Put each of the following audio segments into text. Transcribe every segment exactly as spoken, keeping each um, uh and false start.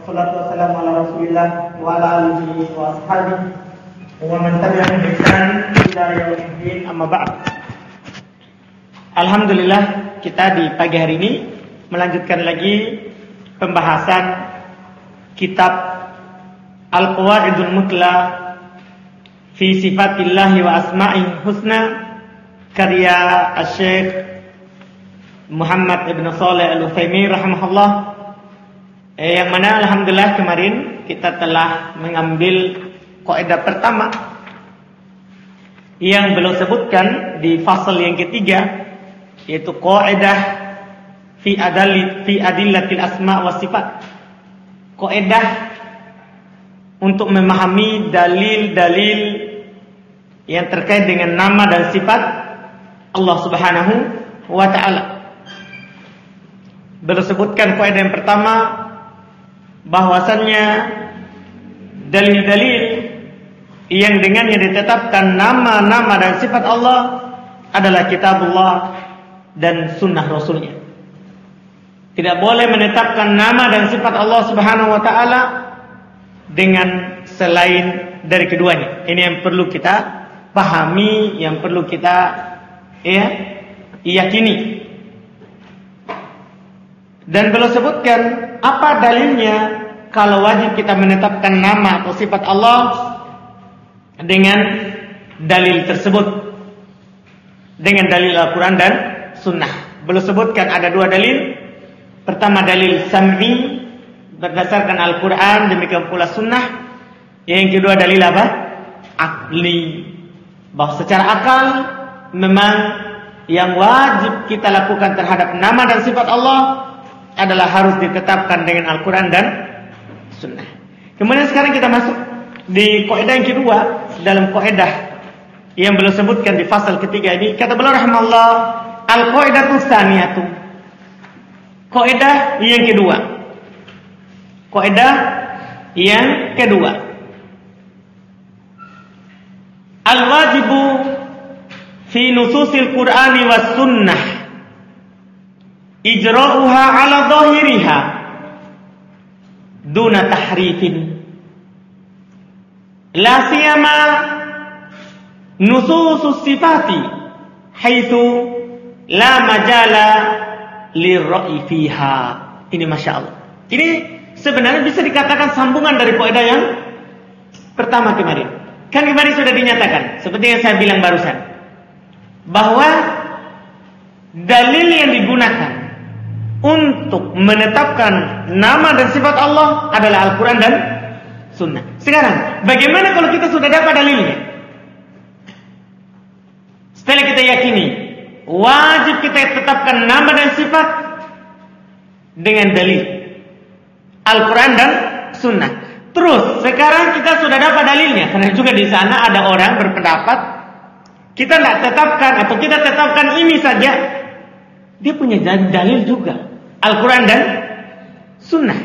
wassalatu wassalamu ala Rasulillah wa ala alihi wa ashabihi wa man tabi'ahum bi ihsan ila yaumil din, amma ba'd. Alhamdulillah, kita di pagi hari ini melanjutkan lagi pembahasan kitab Al-Qawaidul Mutla fi Sifatillahi wa Asma'il Husna karya Asy-Syaikh Muhammad Ibn Shalih Al-Utsaimin rahimahullah, eh, yang mana alhamdulillah kemarin kita telah mengambil kaidah pertama yang beliau sebutkan di fasal yang ketiga, yaitu kaidah fi adalli fi adillatil asma wa sifat. Kaidah untuk memahami dalil-dalil yang terkait dengan nama dan sifat Allah Subhanahu wa taala. Beliau sebutkan kaidah yang pertama bahwasannya dalil-dalil yang dengannya ditetapkan nama-nama dan sifat Allah adalah kitabullah dan sunnah Rasulnya. Tidak boleh menetapkan nama dan sifat Allah Subhanahu wa taala dengan selain dari keduanya. Ini yang perlu kita pahami, yang perlu kita ya yakini. Dan beliau sebutkan apa dalilnya kalau wajib kita menetapkan nama atau sifat Allah dengan dalil tersebut, dengan dalil Al-Quran dan Sunnah. Beliau sebutkan ada dua dalil. Pertama dalil sam'i berdasarkan Al-Quran, demikian pula Sunnah. Yang kedua dalil apa? Akli, bahwa secara akal memang yang wajib kita lakukan terhadap nama dan sifat Allah adalah harus ditetapkan dengan Al-Quran dan Sunnah. Kemudian sekarang kita masuk di kaidah yang kedua dalam kaidah yang beliau sebutkan di fasal ketiga ini. Kata beliau rahimahullah, al-qaidatu tsaniyatu, kaidah yang kedua. Kaidah yang kedua, al-wajibu fi nususil Qur'ani was sunnah ijra'uha ala zahiriha duna tahrifin, la siyama nususus sifati haitsu la majala lirra'i fiha. Ini masya Allah. Ini sebenarnya bisa dikatakan sambungan dari kaidah yang pertama kemarin. Kan kemarin sudah dinyatakan seperti yang saya bilang barusan, bahwa dalil yang digunakan untuk menetapkan nama dan sifat Allah adalah Al-Quran dan Sunnah. Sekarang, bagaimana kalau kita sudah dapat dalilnya? Setelah kita yakini, wajib kita tetapkan nama dan sifat dengan dalil Al-Quran dan Sunnah. Terus, sekarang kita sudah dapat dalilnya. Karena juga di sana ada orang berpendapat kita tidak tetapkan atau kita tetapkan ini saja. Dia punya dalil juga, Al-Quran dan Sunnah.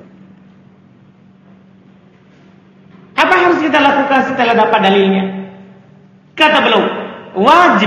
Apa harus kita lakukan setelah dapat dalilnya? Kata beliau, wajib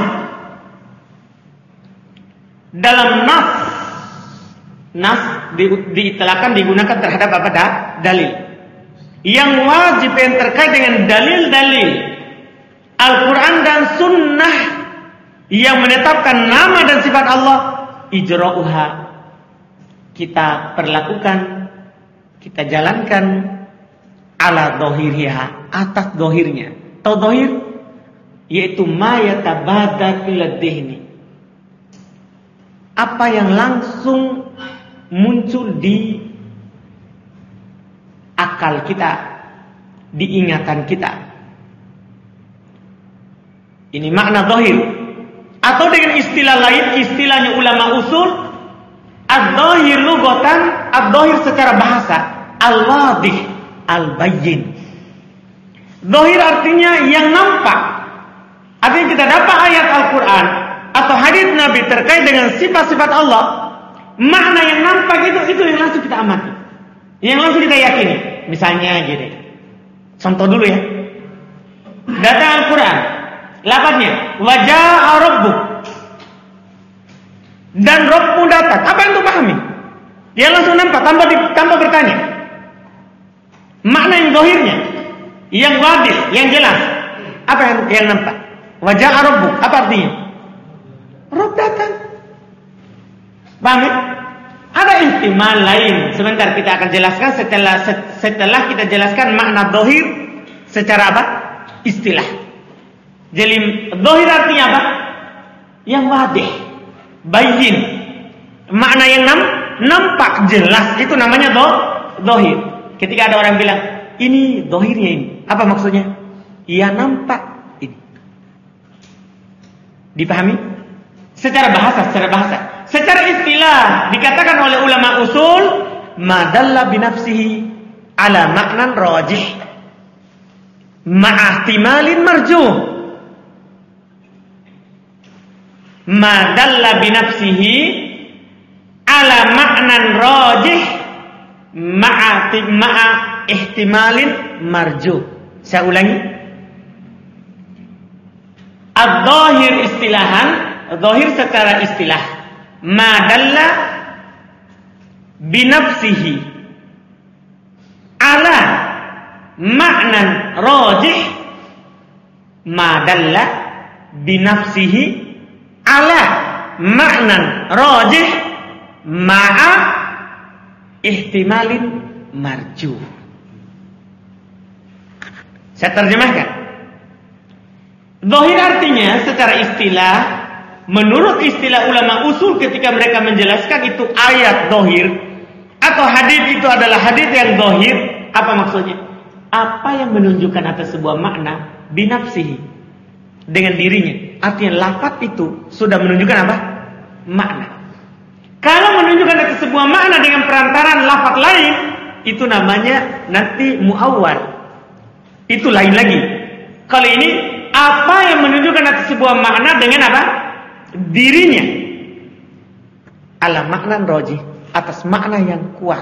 dalam nas, nas di, diitlaqkan digunakan terhadap apa dah? Dalil. Yang wajib yang terkait dengan dalil-dalil Al-Quran dan Sunnah yang menetapkan nama dan sifat Allah, ijra'uha, kita perlakukan, kita jalankan ala dhahiriha, atas dhahirnya. Tahu dhahir? Yaitu ma yatabadar ila dhihni, apa yang langsung muncul di akal kita, di ingatan kita. Ini makna dhahir. Atau dengan istilah lain, istilahnya ulama usul, ad-dhahir lughatan, ad-dhahir secara bahasa, al-wadih, al-bayyin. Dhahir artinya yang nampak. Artinya kita dapat ayat Al-Quran atau hadits Nabi terkait dengan sifat-sifat Allah, makna yang nampak itu itu yang langsung kita amati, yang langsung kita yakini. Misalnya gini, contoh dulu ya, datang Al-Quran, lafadznya waja'a rabbuk, dan Rabbmu datang. Apa yang itu pahami? Dia langsung nampak tanpa, tanpa bertanya. Makna yang zahirnya, yang wadih, yang jelas. Apa yang, yang nampak? Wajah Rabbuk, apa artinya? Rabb datang. Paham ya? Ada ihtimal lain. Sebentar kita akan jelaskan setelah setelah kita jelaskan makna zahir secara apa? Istilah. Jadi zahir artinya apa? Yang wadih, bayyin. Makna yang nam, nampak jelas itu namanya zahir. Ketika ada orang bilang, ini zahirnya ini. Apa maksudnya? Ya nampak ini. Dipahami? Secara bahasa, secara bahasa. Secara istilah dikatakan oleh ulama usul, madalla binafsihi ala maknan rajih ma'ahtimalin marjuh. Madalla binafsihi ala maknan rajih ma'ahtimalin marjuh. Saya ulangi. Ad-dhahir istilahan, dhahir secara istilah, madalla binafsihi ala maknan rajih, madalla binafsihi ala maknan rajih ma'a ihtimalin marjuh. Saya terjemahkan. Zahir artinya secara istilah, menurut istilah ulama usul ketika mereka menjelaskan itu ayat zahir atau hadis itu adalah hadis yang zahir, apa maksudnya? Apa yang menunjukkan atas sebuah makna binafsihi, dengan dirinya. Artinya lafaz itu sudah menunjukkan apa? Makna. Kalau menunjukkan atas sebuah makna dengan perantaran lafaz lain, itu namanya nanti muawwal. Itu lain lagi. Kalau ini apa yang menunjukkan atas sebuah makna dengan apa? Dirinya. Ala makna rajih, atas makna yang kuat.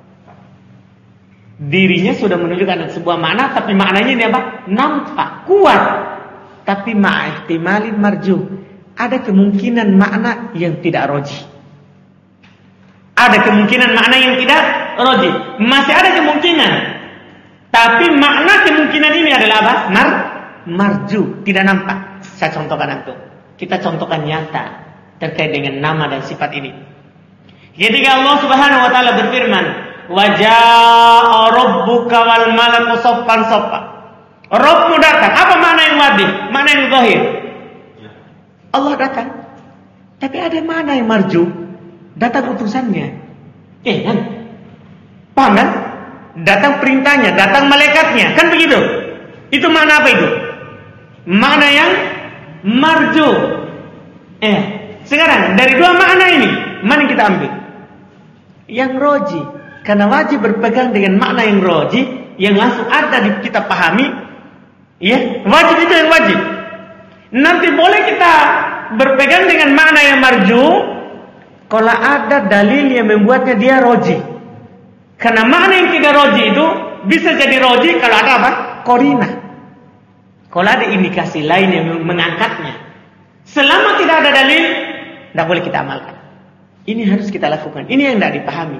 Dirinya sudah menunjukkan atas sebuah makna, tapi maknanya ini apa? Nampak, kuat. Tapi ma'ihtimalin marjuh, ada kemungkinan makna yang tidak rajih. Ada kemungkinan makna yang tidak rajih. Masih ada kemungkinan. Tapi makna kemungkinan ini adalah apa? Mar marju, tidak nampak. Saya contohkan antum. Kita contohkan nyata terkait dengan nama dan sifat ini. Ketika Allah Subhanahu wa taala berfirman, "Wa jaa'a rabbuka wal malaku saffan saffa." Rabbmu datang. Apa makna yang wadih? Makna yang zahir. Allah datang. Tapi ada makna yang marju. Datang utusannya. Eh kan? Paham kan? Datang perintahnya, datang malaikatnya, kan begitu? Itu makna apa itu? Makna yang marju. Eh, sekarang dari dua makna ini, mana yang kita ambil? Yang roji. Karena wajib berpegang dengan makna yang roji, yang langsung ada di kita pahami. Ya, wajib itu yang wajib. Nanti boleh kita berpegang dengan makna yang marju kalau ada dalil yang membuatnya dia roji. Karena makna yang tidak roji itu bisa jadi roji kalau ada apa? Korina. Kalau ada indikasi lain yang mengangkatnya. Selama tidak ada dalil, tidak boleh kita amalkan. Ini harus kita lakukan. Ini yang tidak dipahami.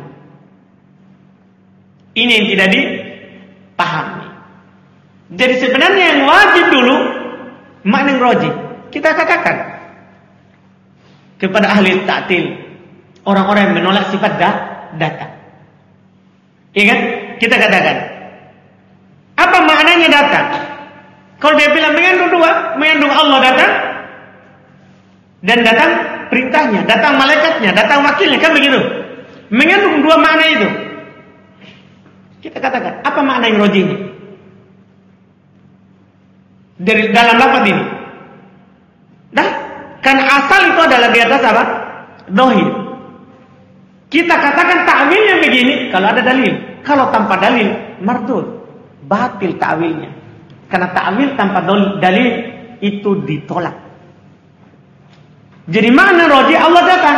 Ini yang tidak dipahami. Jadi sebenarnya yang wajib dulu makna yang roji. Kita katakan kepada ahli ta'til, orang-orang yang menolak sifat dah, data. Iya kan? Kita katakan, apa maknanya datang? Kalau dia bilang mengandung dua, mengandung Allah datang, dan datang perintahnya, datang malaikatnya, datang wakilnya, kan begitu? Mengandung dua makna itu. Kita katakan, apa makna yang roji ini? Dari dalam lafaz ini. Dah, kan asal itu adalah di atas apa? Zahir. Kita katakan ta'wilnya begini kalau ada dalil. Kalau tanpa dalil, mardud, batil ta'wilnya. Karena ta'wil tanpa dalil itu ditolak. Jadi makna roji Allah datang.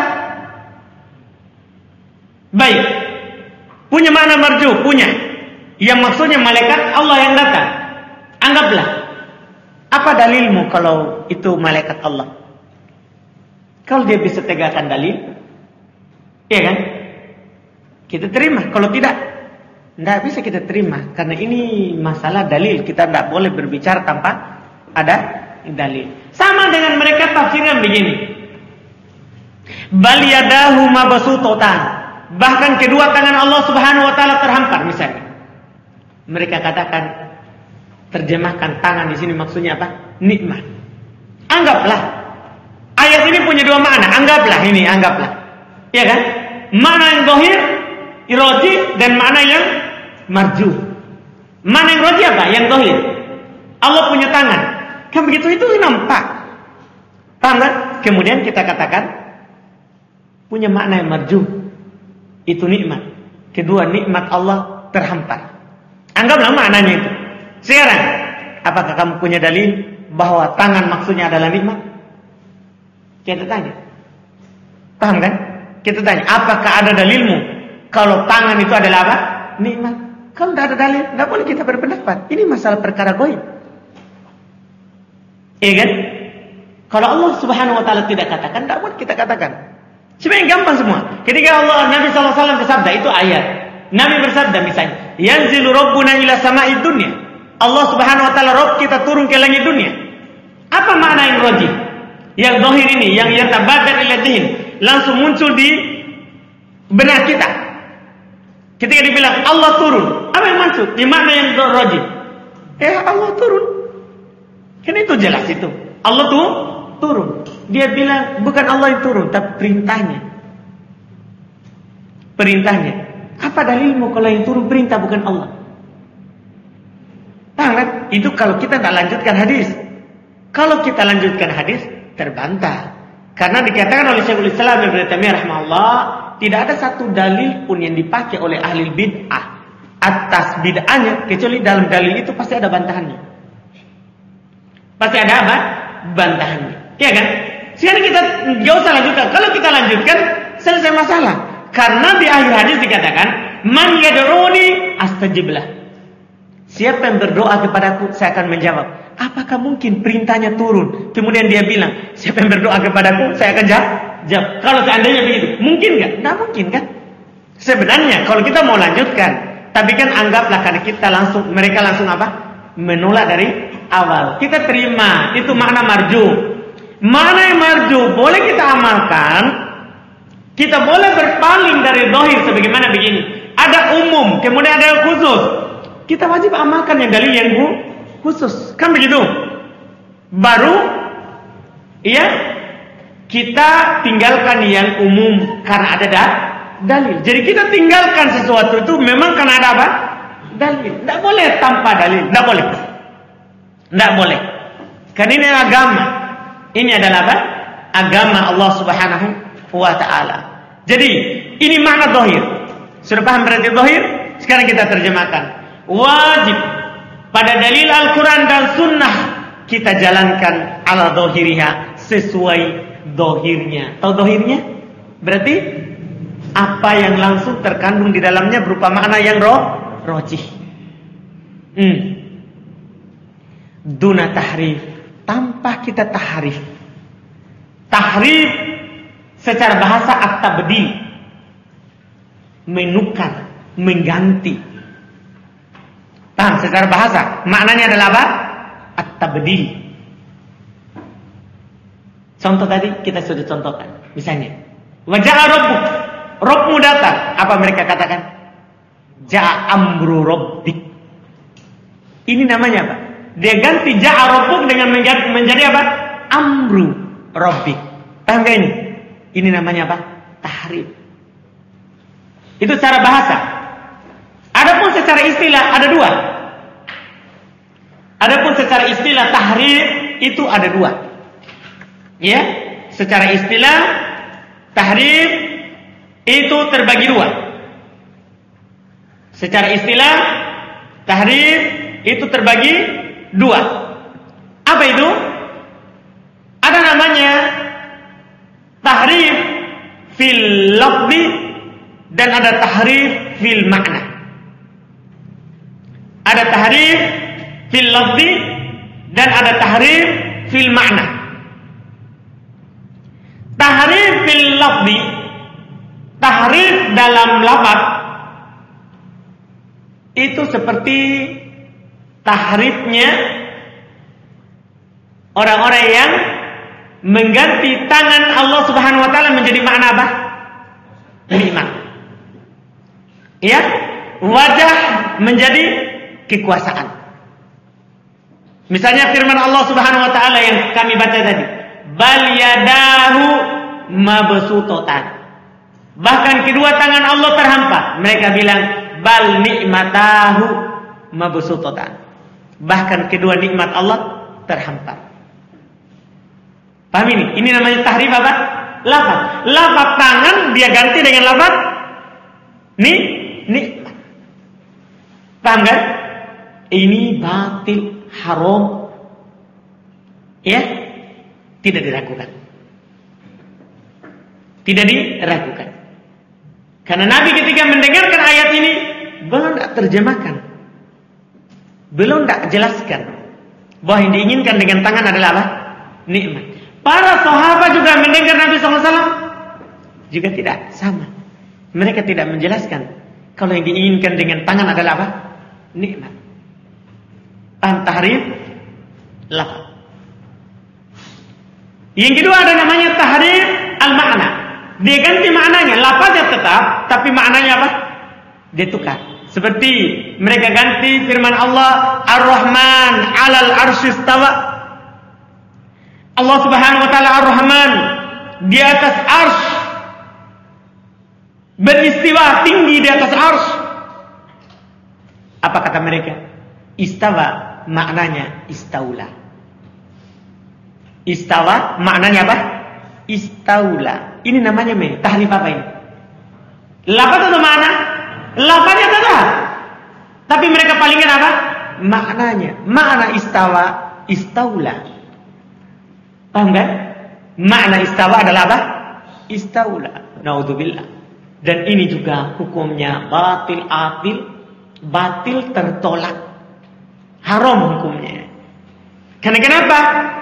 Baik. Punya makna marju, punya. Yang maksudnya malaikat Allah yang datang. Anggaplah. Apa dalilmu kalau itu malaikat Allah? Kalau dia bisa tegakkan dalil, iya kan? Kita terima. Kalau tidak, Tidak bisa kita terima. Karena ini masalah dalil. Kita tidak boleh berbicara tanpa ada dalil. Sama dengan mereka tafsirkan begini. Bal yadahu mabsuutatan. Bahkan kedua tangan Allah Subhanahu wa taala terhampar misalnya. Mereka katakan, terjemahkan tangan di sini maksudnya apa? Nikmat. Anggaplah ayat ini punya dua makna. Anggaplah ini, anggaplah. Ya kan? Makna yang zahir, roji, dan makna yang marju. Makna yang roji apa? Yang zahir. Allah punya tangan. Kan begitu itu nampak. Paham kan? Kemudian kita katakan punya makna yang marju. Itu nikmat. Kedua, nikmat Allah terhampar. Anggaplah maknanya itu. Sekarang, apakah kamu punya dalil bahwa tangan maksudnya adalah nikmat? Kita tanya. Paham kan? Kita tanya, apakah ada dalilmu kalau tangan itu adalah apa? Nikmat. Kalau tidak ada dalil, tidak boleh kita berpendapat. Ini masalah perkara gaib. Iya kan? Kalau Allah Subhanahu wa taala tidak katakan, tidak boleh kita katakan. Sebenarnya gampang semua. Ketika Allah Nabi sallallahu alaihi wasallam bersabda, itu ayat. Nabi bersabda misalnya, yanzilu rabbuna ila sama'id dunya. Allah Subhanahu wa taala Rabb kita turun ke langit dunia. Apa makna yang rajih? Yang zahir ini, yang yatabadar ila dzihn, langsung muncul di benak kita. Ketika dibilang Allah turun, apa yang maksud? Di makna yang rajih. Ya Allah turun. Kan itu jelas itu. Allah tuh turun. Dia bilang bukan Allah yang turun, tapi perintahnya. Perintahnya. Apa dalilmu kalau yang turun perintah bukan Allah? Paham kan? Itu kalau kita tak lanjutkan hadis. Kalau kita lanjutkan hadis, terbantah. Karena dikatakan oleh Syekhul Islam Ibnu Taimiyah rahimahullah, tidak ada satu dalil pun yang dipakai oleh ahli bid'ah atas bid'ahnya, kecuali dalam dalil itu pasti ada bantahannya. Pasti ada apa? Bantahannya. Iya kan? Sekarang kita enggak usah lanjutkan. Kalau kita lanjutkan, selesai masalah. Karena di akhir hadis dikatakan, man yad'uni astajib lah. Siapa yang berdoa kepadaku, saya akan menjawab. Apakah mungkin perintahnya turun? Kemudian dia bilang, siapa yang berdoa kepadaku, saya akan jawab. jawab. Kalau seandainya begitu, mungkin nggak? Nggak mungkin kan? Sebenarnya kalau kita mau lanjutkan, tapi kan anggaplah karena kita langsung, mereka langsung apa? Menolak dari awal. Kita terima, itu makna marju. Mana yang marju boleh kita amalkan. Kita boleh berpaling dari zahir sebagaimana begini. Ada umum, kemudian ada yang khusus. Kita wajib amalkan yang dalil yang khusus. Kan begitu? Baru ya kita tinggalkan yang umum karena ada da, dalil. Jadi kita tinggalkan sesuatu itu memang karena ada apa? Dalil. Tidak boleh tanpa dalil. Tidak boleh. Tidak boleh. Karena ini agama. Ini adalah apa? Agama Allah Subhanahu wa ta'ala. Jadi ini makna zahir. Sudah paham berarti zahir? Sekarang kita terjemahkan. Wajib pada dalil Al-Quran dan Sunnah kita jalankan ala zahiriha, sesuai zahirnya. Tahu zahirnya? Berarti apa yang langsung terkandung di dalamnya berupa makna yang roh, rojih. Hmm. Duna tahrif, tanpa kita tahrif. Tahrif secara bahasa at-tabdil, menukar, mengganti. Paham? Secara bahasa maknanya adalah apa? At-tabdil. Contoh tadi kita sudah contohkan. Misalnya, wa ja'a rabbuk, Rabbmu datang. Apa mereka katakan? Ja'a amru rabbik. Ini namanya apa? Dia ganti ja'a rabbuk dengan menjadi, menjadi apa? Amru rabbik. Paham gak ini? Ini namanya apa? Tahrif. Itu secara bahasa. Adapun secara istilah ada dua. Adapun secara istilah tahrif itu ada dua. Ya, secara istilah tahrif itu terbagi dua. Secara istilah tahrif itu terbagi dua. Apa itu? Ada namanya tahrif fil lafzi dan ada tahrif fil makna. Ada tahrif fil lafzi dan ada tahrif fil makna. Tahrif fil lafzi, tahrif dalam lafaz itu seperti tahrifnya orang-orang yang mengganti tangan Allah Subhanahu wa taala menjadi makna apa? Nikmat. Ya, wajah menjadi kekuasaan. Misalnya firman Allah Subhanahu wa taala yang kami baca tadi, bal yadahu mabsuutatan. Bahkan kedua tangan Allah terhampa. Mereka bilang bal ni'matahu mabsuutatan. Bahkan kedua nikmat Allah terhampa. Paham ini? Ini namanya tahrif apa? Lafaz. Lafaz tangan dia ganti dengan lafaz ni nikmat. Paham kan? Ini batil, haram. Ya? Tidak diragukan. Tidak diragukan. Karena Nabi ketika mendengarkan ayat ini belum tak terjemahkan. Belum tak jelaskan bahwa yang diinginkan dengan tangan adalah apa? Nikmat. Para sahabat juga mendengar Nabi sallallahu alaihi wasallam juga tidak sama. Mereka tidak menjelaskan kalau yang diinginkan dengan tangan adalah apa? Nikmat. Paham tahrif? Lafaz. Yang kedua ada namanya tahrif al-makna. Dia ganti maknanya, lafaznya tetap, tapi maknanya apa? Dia tukar. Seperti mereka ganti firman Allah Ar-Rahman 'alal arsy istawa. Allah Subhanahu wa taala Ar-Rahman di atas arsy, beristiwa tinggi di atas arsy. Apa kata mereka? Istawa maknanya istaula. Istawa maknanya apa? Istaula. Ini namanya me, tahrif apa ini? Lafaz atau makna? Lafaznya tetap. Tapi mereka palingkan apa? Maknanya. Makna istawa, istaula. Paham kan? Makna istawa adalah apa? Istaula. Naudzubillah. Dan ini juga hukumnya batil atil, batil tertolak. Haram hukumnya. Karena kenapa?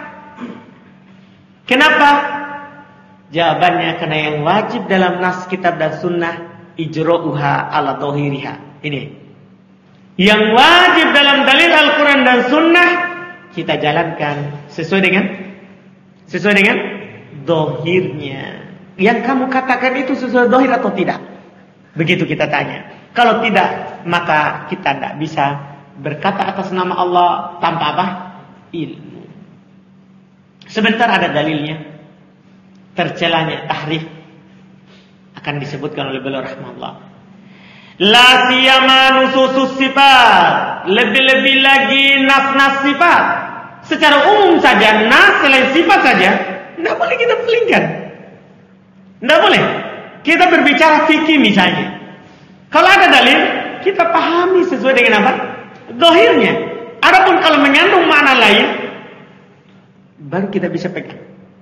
Kenapa? Jawabannya karena yang wajib dalam nas kitab dan sunnah ijra'uha ala dhahiriha. Ini. Yang wajib dalam dalil Al-Quran dan sunnah kita jalankan sesuai dengan sesuai dengan dohirnya. Yang kamu katakan itu sesuai dohir atau tidak? Begitu kita tanya. Kalau tidak, maka kita tidak bisa berkata atas nama Allah tanpa apa? Ilmu. Sebentar ada dalilnya. Tercelanya tahrif akan disebutkan oleh beliau rahimahullah. La siyama nususus sifat. Lebih-lebih lagi nas-nas sifat. Secara umum saja, nas selain sifat saja, tidak boleh kita pelingkan. Tidak boleh. Kita berbicara fikih misalnya. Kalau ada dalil, kita pahami sesuai dengan apa? Zahirnya. Adapun kalau mengandung makna lain, baru kita bisa pegang.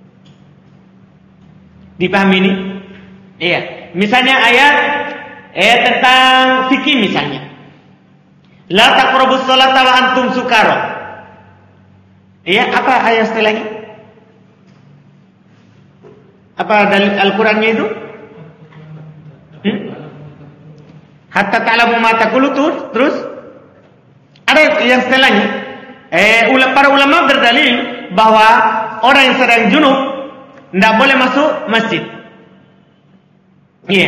Dipahami ini? Iya. Misalnya ayat, ayat tentang fikih misalnya. La taqrabus sholata wa antum sukara. Iya, apa ayat setelahnya? Apa dalil Al-Qur'annya itu? Hmm? Hatta ta'lamu ma taqulu, terus ada yang setelahnya. Eh, para ulama berdalil bahwa orang yang sedang junub tidak boleh masuk masjid. Iya.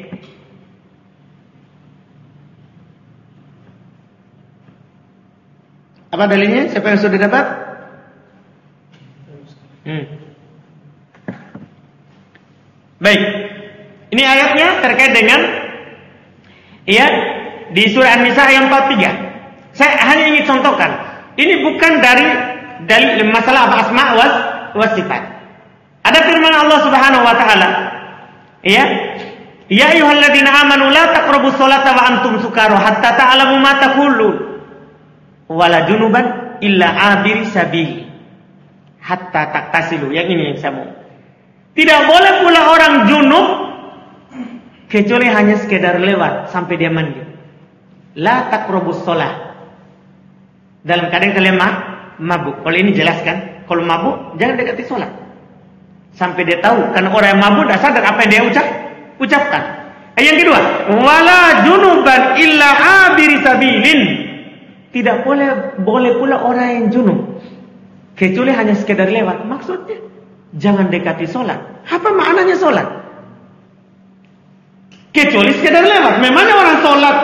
Apa dalilnya? Siapa yang sudah dapat? Hmm. Baik. Ini ayatnya terkait dengan ya di surah An-Nisa ayat empat puluh tiga. Saya hanya ingin contohkan. Ini bukan dari dalil masalah apa asma was was sifat. Ada firman Allah Subhanahu wa taala. Ya. Ya ayyuhalladzina amanu la taqrabus sholata wa antum sukara hatta ta'lamu ma taqulun. Wala junuban illa abiri sabil. Hatta taktasilu. Yang ini yang saya mau. Tidak boleh pula orang junub kecuali hanya sekedar lewat sampai dia mandi. La taqrabus shalah. Dalam keadaan kalian mabuk. Kalau ini jelaskan, kalau mabuk jangan dekati sholat. Sampai dia tahu, karena orang yang mabuk dah sadar apa yang dia ucap, ucapkan. Yang kedua, wala junuban illa abiri sabilin. Tidak boleh boleh pula orang yang junub kecuali hanya sekedar lewat. Maksudnya jangan dekati sholat. Apa maknanya sholat? Kecuali sekedar lewat. Memangnya orang sholat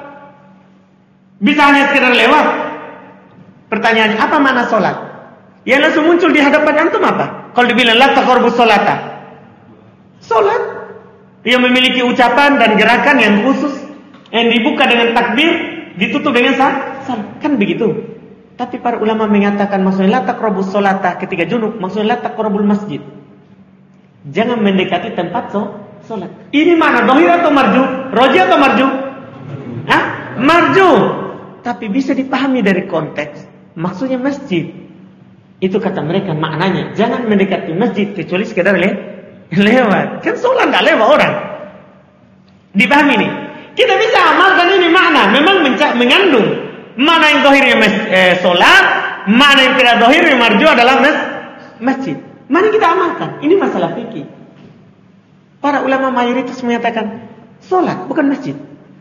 bisa hanya sekedar lewat? Pertanyaannya, apa makna sholat? Yang langsung muncul di hadapan antum apa? Kalau dibilang la taqrabus sholata, sholat yang memiliki ucapan dan gerakan yang khusus, yang dibuka dengan takbir, ditutup dengan salam, kan begitu. Tapi para ulama mengatakan maksudnya la taqrabus sholata ketika junub, maksudnya la taqrabul masjid. Jangan mendekati tempat sholat. Ini mana dohir atau marju? Roji atau marju? Hah? Marju. Tapi bisa dipahami dari konteks. Maksudnya masjid. Itu kata mereka maknanya. Jangan mendekati masjid kecuali sekedar le lewat. Kan sholat gak lewat orang. Dipahami nih. Kita bisa amalkan ini makna. Memang mengandung. Mana yang dohirnya eh, sholat. Mana yang tidak dohirnya marju adalah mas masjid. Mari kita amalkan. Ini masalah fikih. Para ulama mayoritas menyatakan sholat bukan masjid.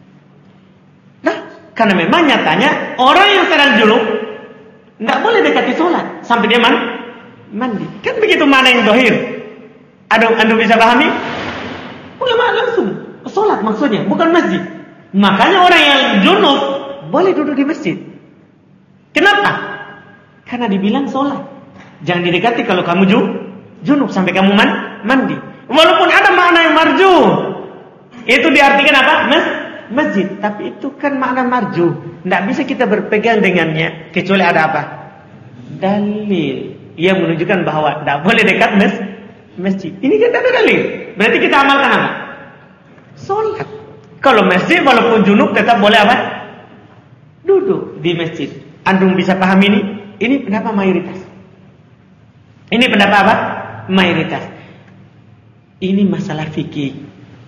Nah, karena memang nyatanya orang yang sedang junub nggak boleh dekati sholat sampai dia man, mandi. Kan begitu mana yang dohir? Anda, anda bisa pahami? Ulama langsung sholat maksudnya bukan masjid. Makanya orang yang junub boleh duduk di masjid. Kenapa? Karena dibilang sholat. Jangan didekati kalau kamu junub sampai kamu man, mandi. Walaupun ada makna yang marju, itu diartikan apa? Mas, masjid. Tapi itu kan makna marju. Tidak bisa kita berpegang dengannya kecuali ada apa? Dalil yang menunjukkan bahwa tidak boleh dekat mas, masjid. Ini kan ada dalil. Berarti kita amalkan apa? Sholat. Kalau masjid walaupun junub tetap boleh apa? Duduk di masjid. Antum bisa paham ini? Ini pendapat mayoritas. Ini pendapat apa? Mayoritas. Ini masalah fikih.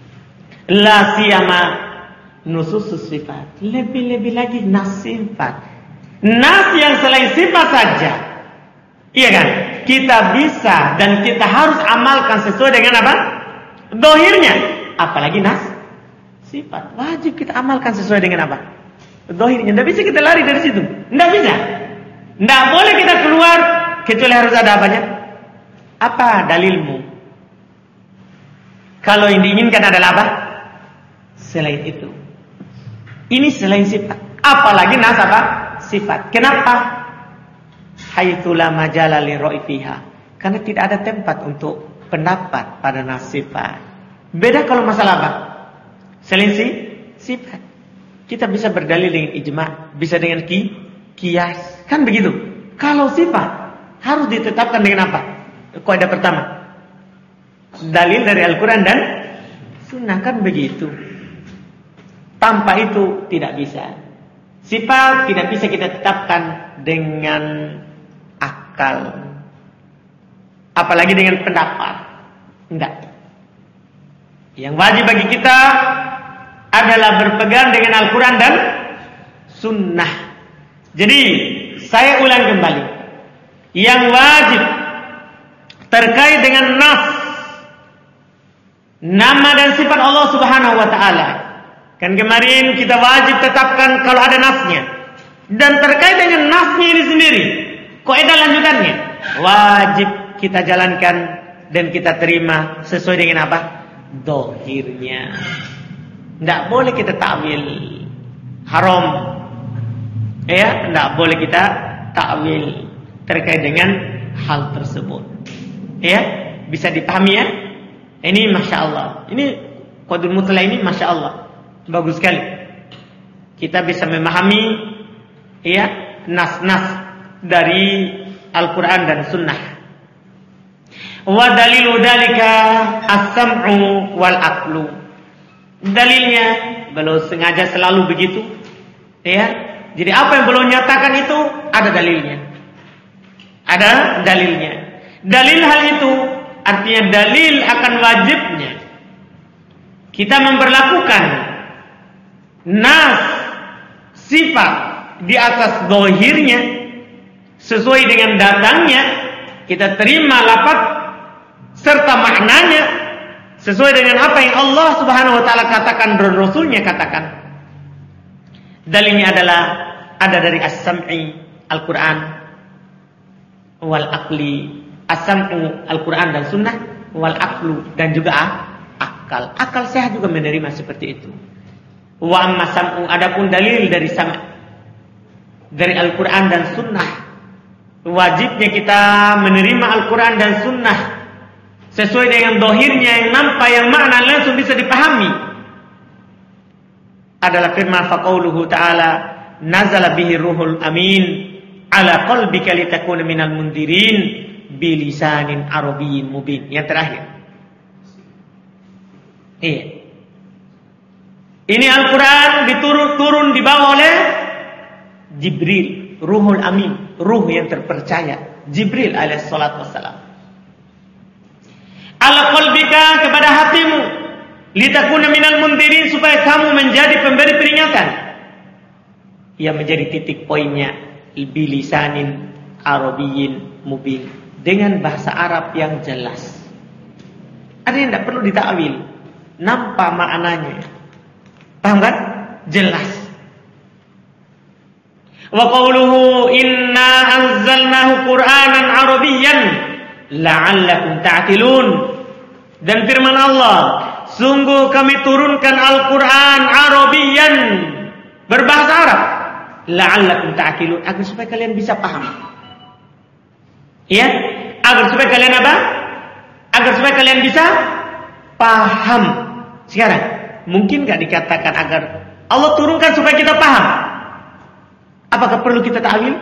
La siyama nusus sifat. Lebih-lebih lagi nas sifat. Nas yang selain sifat saja. Iya kan? Kita bisa dan kita harus amalkan sesuai dengan apa? Dohirnya. Apalagi nas sifat. Wajib kita amalkan sesuai dengan apa? Dohirnya. Tidak bisa kita lari dari situ. Tidak bisa. Tidak boleh kita keluar kecuali harus ada apanya? Apa dalilmu? Kalau yang diinginkan adalah apa? Selain itu. Ini selain sifat. Apalagi nas apa? Sifat. Kenapa? Haitsu la majala li ra'ifiha. Karena tidak ada tempat untuk pendapat pada nas sifat. Beda kalau masalah apa? Selain si sifat. Kita bisa berdalil dengan ijma', bisa dengan ki, kias. Kan begitu. Kalau sifat harus ditetapkan dengan apa? Kaidah pertama. Dalil dari Al-Quran dan Sunnah, kan begitu. Tanpa itu tidak bisa. Sifat tidak bisa kita tetapkan dengan akal, apalagi dengan pendapat. Enggak. Yang wajib bagi kita adalah berpegang dengan Al-Quran dan Sunnah. Jadi saya ulang kembali, yang wajib terkait dengan nas, nama dan sifat Allah Subhanahu wa taala. Kan kemarin kita wajib tetapkan kalau ada nasnya. Dan terkait dengan nasnya ini sendiri, kaidah lanjutannya wajib kita jalankan dan kita terima sesuai dengan apa? Dohirnya. Tidak boleh kita takwil haram. Ya, tidak boleh kita takwil terkait dengan hal tersebut. Ya, bisa dipahami ya? Ini Masya Allah. Ini Qadul Mutlaq ini Masya Allah. Bagus sekali. Kita bisa memahami ya nas-nas dari Al-Quran dan Sunnah. Wa dalilu dalika as-sam'u wal aqlu. Dalilnya beliau sengaja selalu begitu. Ya. Jadi apa yang beliau nyatakan itu ada dalilnya. Ada dalilnya. Dalil hal itu artinya dalil akan wajibnya kita memperlakukan nas sifat di atas dohirnya sesuai dengan datangnya, kita terima lafaz serta maknanya sesuai dengan apa yang Allah Subhanahu wa taala katakan dan Rasulnya katakan. Dalilnya adalah ada dari as-sam'i Al-Quran wal aqli. As-sam'u Al-Quran dan sunnah, wal aqlu dan juga akal. Akal sehat juga menerima seperti itu. Wa amma sam'u, adapun dalil dari sam' dari Al-Quran dan sunnah, wajibnya kita menerima Al-Quran dan sunnah sesuai dengan dohirnya yang nampak, yang makna langsung bisa dipahami. Adalah firman faqauluhu ta'ala, nazala bihi ruhul amin ala qalbika litakuna minal mundirin bilisanin arabiyyin mubin. Yang terakhir. Iya. Ini Al-Quran diturun turun dibawa oleh Jibril, Ruhul Amin, ruh yang terpercaya, Jibril alaihi salatu wassalam. Ala qalbika, kepada hatimu, litakuna minal mundirin, supaya kamu menjadi pemberi peringatan. Yang menjadi titik poinnya, bilisanin arabiyyin mubin, dengan bahasa Arab yang jelas. Ada yang tidak perlu ditakwil, nampak maknanya. Paham kan? Jelas. Wa qawluhu inna anzalnahu Qur'anan Arabiyyan la'allakum ta'qilun. Dan firman Allah, sungguh kami turunkan Al-Quran Arabiyyan, berbahasa Arab, la'allakum ta'qilun, agar supaya kalian bisa paham. Ya, agar supaya kalian apa? Agar supaya kalian bisa paham. Sekarang, mungkin gak dikatakan agar Allah turunkan supaya kita paham? Apakah perlu kita ta'wil?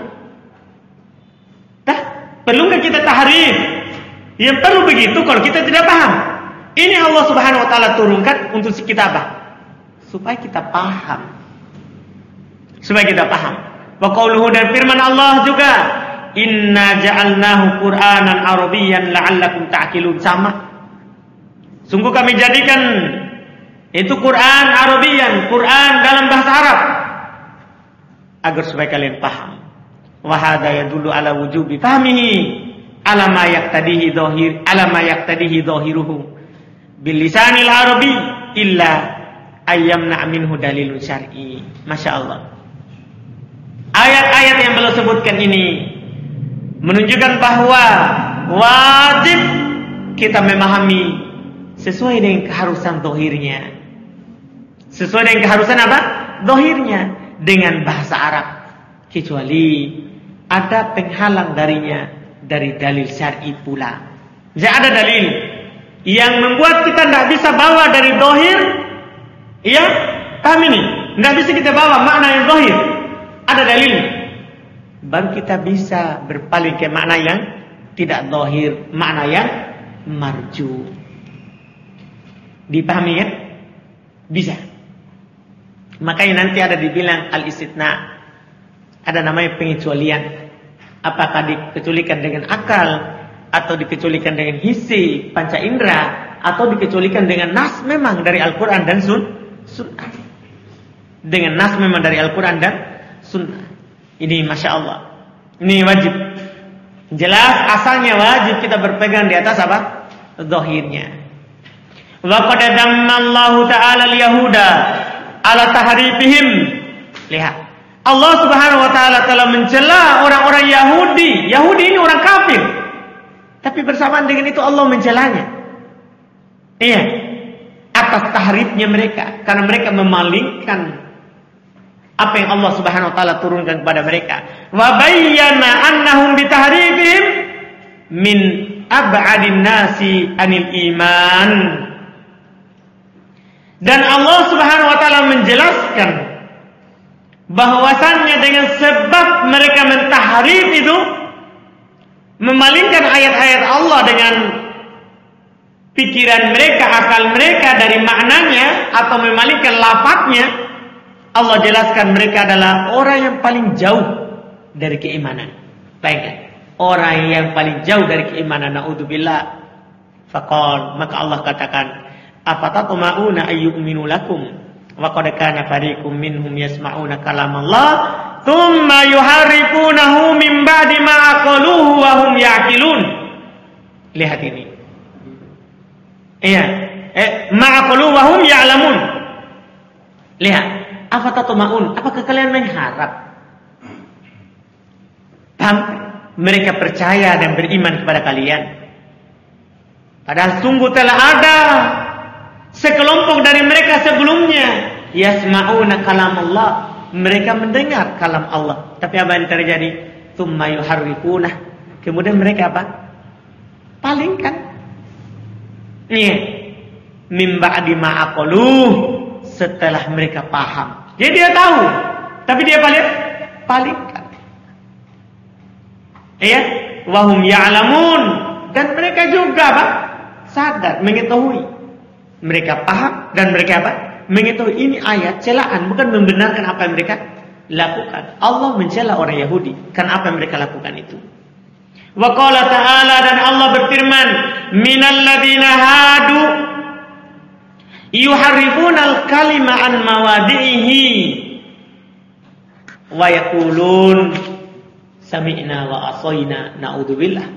Dah, perlu gak kita tahrif? Yang perlu begitu kalau kita tidak paham. Ini Allah Subhanahu wa taala turunkan untuk kita apa? Supaya kita paham. Supaya kita paham. Wa qauluhu, dan firman Allah juga, inna ja'alnahu Qur'anan Arabiyyan la'allakum ta'qilun. Sama. Sungguh kami jadikan itu Quran Arabiyyan, Quran dalam bahasa Arab, agar supaya kalian paham. Wa hadza yadullu ala wujubi fahmihi ala ma yaqtadihi dhahir ala ma yaqtadihi dhahiruhu bil lisanil arabi illa ayyamna minhu dalilun syar'i. Masya Allah. Ayat-ayat yang beliau sebutkan ini menunjukkan bahwa wajib kita memahami sesuai dengan keharusan dohirnya. Sesuai dengan keharusan apa? Dohirnya, dengan bahasa Arab. Kecuali ada penghalang darinya dari dalil syar'i pula. Jadi ada dalil yang membuat kita tidak bisa bawa dari dohir. Iya, paham ini? Tidak bisa kita bawa makna yang dohir. Ada dalil. Baru kita bisa berpaling ke makna yang tidak dohir, makna yang marju. Dipahami kan? Bisa. Makanya nanti ada dibilang al-istitna, ada namanya pengecualian. Apakah dikecualikan dengan akal, atau dikecualikan dengan hissi, panca indera, atau dikecualikan dengan nas memang dari Al-Quran dan sun, sunnah. Dengan nas memang dari Al-Quran dan sunnah. Ini Masya Allah, ini wajib. Jelas asalnya wajib kita berpegang di atas apa? Zahirnya. Wa qad dammallahu ta'ala al-yahuda ala tahrifihim. Lihat, Allah Subhanahu wa taala telah mencela orang-orang Yahudi. Yahudi ini orang kafir. Tapi bersamaan dengan itu Allah mencelanya. Iya, atas tahrifnya mereka, karena mereka memalingkan apa yang Allah Subhanahu wa taala turunkan kepada mereka. Wa bayyana annahum bi tahrifihim min ab'adin nasi anil iman. Dan Allah Subhanahu wa taala menjelaskan bahwasannya dengan sebab mereka mentahrif itu, memalingkan ayat-ayat Allah dengan pikiran mereka, akal mereka dari maknanya, atau memalingkan lafadznya, Allah jelaskan mereka adalah orang yang paling jauh dari keimanan. Baiklah, orang yang paling jauh dari keimanan, naudzubillah. Faqal, maka Allah katakan, afatatma'una ayyu'minu lakum wa qad kana fariqum minhum yasma'una kalamallah thumma yuharrifunahu min ba'di ma aqaluhu wa hum ya'qilun. Lihat ini. Iya, eh ma aqaluhu wa hum ya'lamun. Lihat, Afatatma'un, apakah kalian mengharap? Paham? Mereka percaya dan beriman kepada kalian. Padahal sungguh telah ada sekelompok dari mereka sebelumnya, yasma'una kalam Allah, mereka mendengar kalam Allah. Tapi apa yang terjadi? Tsumma yuharrifunah, kemudian mereka apa? Palingkan. Iya. Min ba'di ma aqaluh, setelah mereka paham. Jadi dia tahu, tapi dia paling palingkan. Iya, wahum ya'lamun, dan mereka juga apa? Sadar, mengetahui. Mereka paham dan mereka apa? Mengetahui ini ayat celaan, bukan membenarkan apa yang mereka lakukan. Allah mencela orang Yahudi karena apa yang mereka lakukan itu. Wa qala ta'ala, dan Allah berfirman, minal ladzina hadu yuharrifunal kalima an mawadi'ihi wa yaqulun sami'na wa asaina na'udzubillah.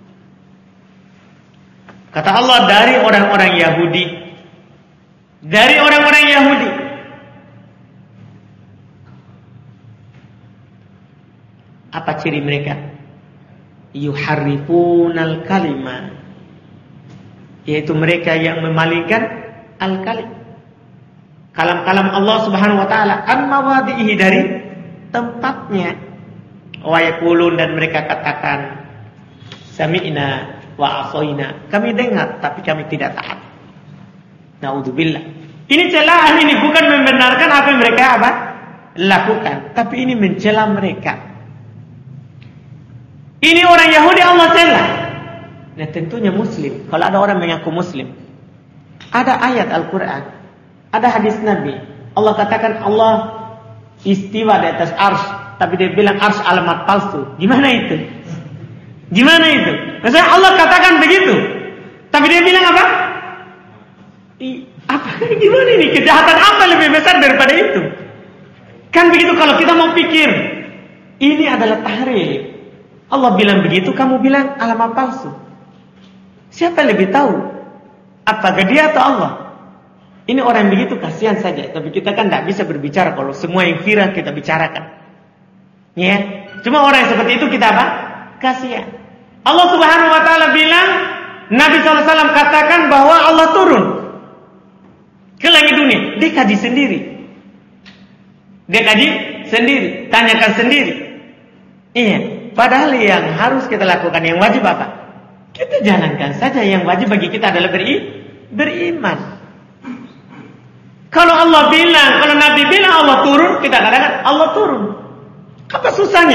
Kata Allah, dari orang-orang Yahudi, dari orang-orang Yahudi, apa ciri mereka? Yuharrifunal kalima, yaitu mereka yang memalingkan al-kalim, kalam-kalam Allah Subhanahu wa taala, an mawadihi, dari tempatnya. Wa yaqulun, dan mereka katakan sami'na wa asaina, kami dengar tapi kami tidak taat. Naudzubillah. Ini celaan, ini bukan membenarkan apa yang mereka apa? Lakukan, tapi ini mencela mereka. Ini orang Yahudi Allah cela. Nah, tentunya Muslim, kalau ada orang mengaku Muslim, ada ayat Al-Quran, ada hadis Nabi, Allah katakan Allah istiwa di atas arsy, tapi dia bilang arsy alamat palsu. Gimana itu? Gimana itu? Maksudnya Allah katakan begitu, tapi dia bilang apa? I, apa? Gimana ini? Kejahatan apa lebih besar daripada itu? Kan begitu kalau kita mau pikir. Ini adalah tahrif. Allah bilang begitu, kamu bilang alamat palsu. Siapa yang lebih tahu? Apakah dia atau Allah? Ini orang yang begitu kasihan saja. Tapi kita kan tidak bisa berbicara kalau semua yang viral kita bicarakan. Ya, cuma orang yang seperti itu kita apa? Kasihan. Allah Subhanahu Wa Taala bilang, Nabi Sallallahu Alaihi Wasallam katakan bahwa Allah turun ke langit dunia. Dia kaji sendiri. Dia kaji sendiri, tanyakan sendiri. Iya. Padahal yang harus kita lakukan, yang wajib apa? Kita jalankan saja. Yang wajib bagi kita adalah beri, beriman. Kalau Allah bilang, kalau Nabi bilang Allah turun, kita katakan Allah turun. Apa susahnya?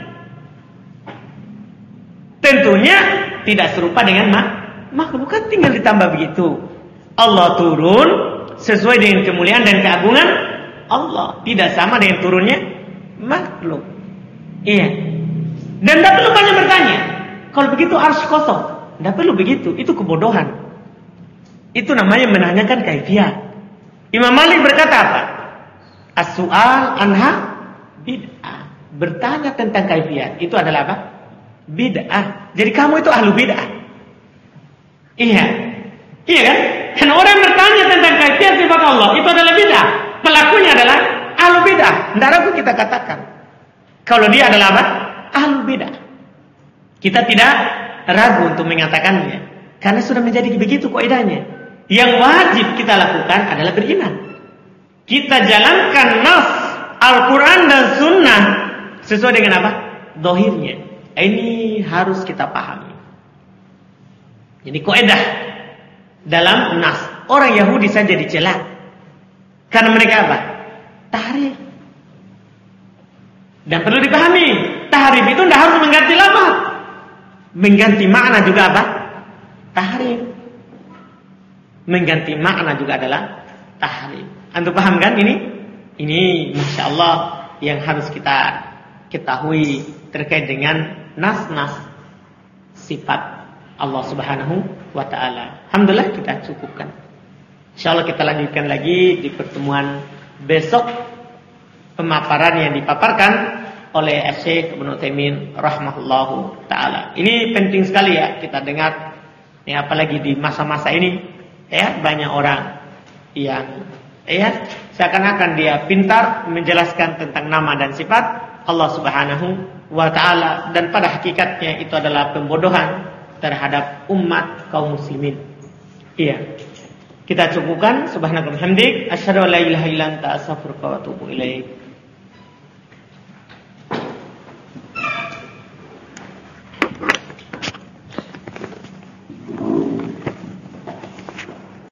Tentunya tidak serupa dengan mak makhluk, kan tinggal ditambah begitu. Allah turun sesuai dengan kemuliaan dan keagungan Allah, tidak sama dengan turunnya makhluk. Iya. Dan tidak perlu banyak bertanya. Kalau begitu arsy kosong, tidak perlu begitu. Itu kebodohan. Itu namanya menanyakan kaifiyah. Imam Malik berkata apa? As-su'al anha bid'ah. Bertanya tentang kaifiyah itu adalah apa? Bid'ah. Jadi kamu itu ahlu bid'ah. Iya. Iya kan? Dan orang bertanya tentang kaifiyah sifat Allah, itu adalah bid'ah. Pelakunya adalah ahlu bid'ah. Tidak ragu kita katakan. Kalau dia adalah apa? Ahlu bid'ah. Kita tidak ragu untuk mengatakannya, karena sudah menjadi begitu kaidahnya. Yang wajib kita lakukan adalah beriman. Kita jalankan nas Al-Quran dan Sunnah sesuai dengan apa? Dohirnya. Ini harus kita pahami. Jadi kaidah dalam nas. Orang Yahudi saja dicela karena mereka apa? Tahrif. Dan perlu dipahami, tahrif itu tidak harus mengganti lafaz. Mengganti makna juga apa? Tahrif. Mengganti makna juga adalah tahrif. Antum paham kan ini? Ini Masya Allah yang harus kita ketahui terkait dengan nas-nas sifat Allah Subhanahu wa Ta'ala. Alhamdulillah kita cukupkan. Insya Allah kita lanjutkan lagi di pertemuan besok, pemaparan yang dipaparkan oleh Syekh Ibnu Utsaimin rahimahullahu taala. Ini penting sekali ya kita dengar. Ya, apalagi di masa-masa ini ya banyak orang yang Ya, seakan-akan dia pintar menjelaskan tentang nama dan sifat Allah Subhanahu wa taala, dan pada hakikatnya itu adalah pembodohan terhadap umat kaum muslimin. Iya. Kita cukupkan. Subhanakallahumma hamdik, asyhadu an la ilaha illa anta, astaghfiruka wa atubu ilaik.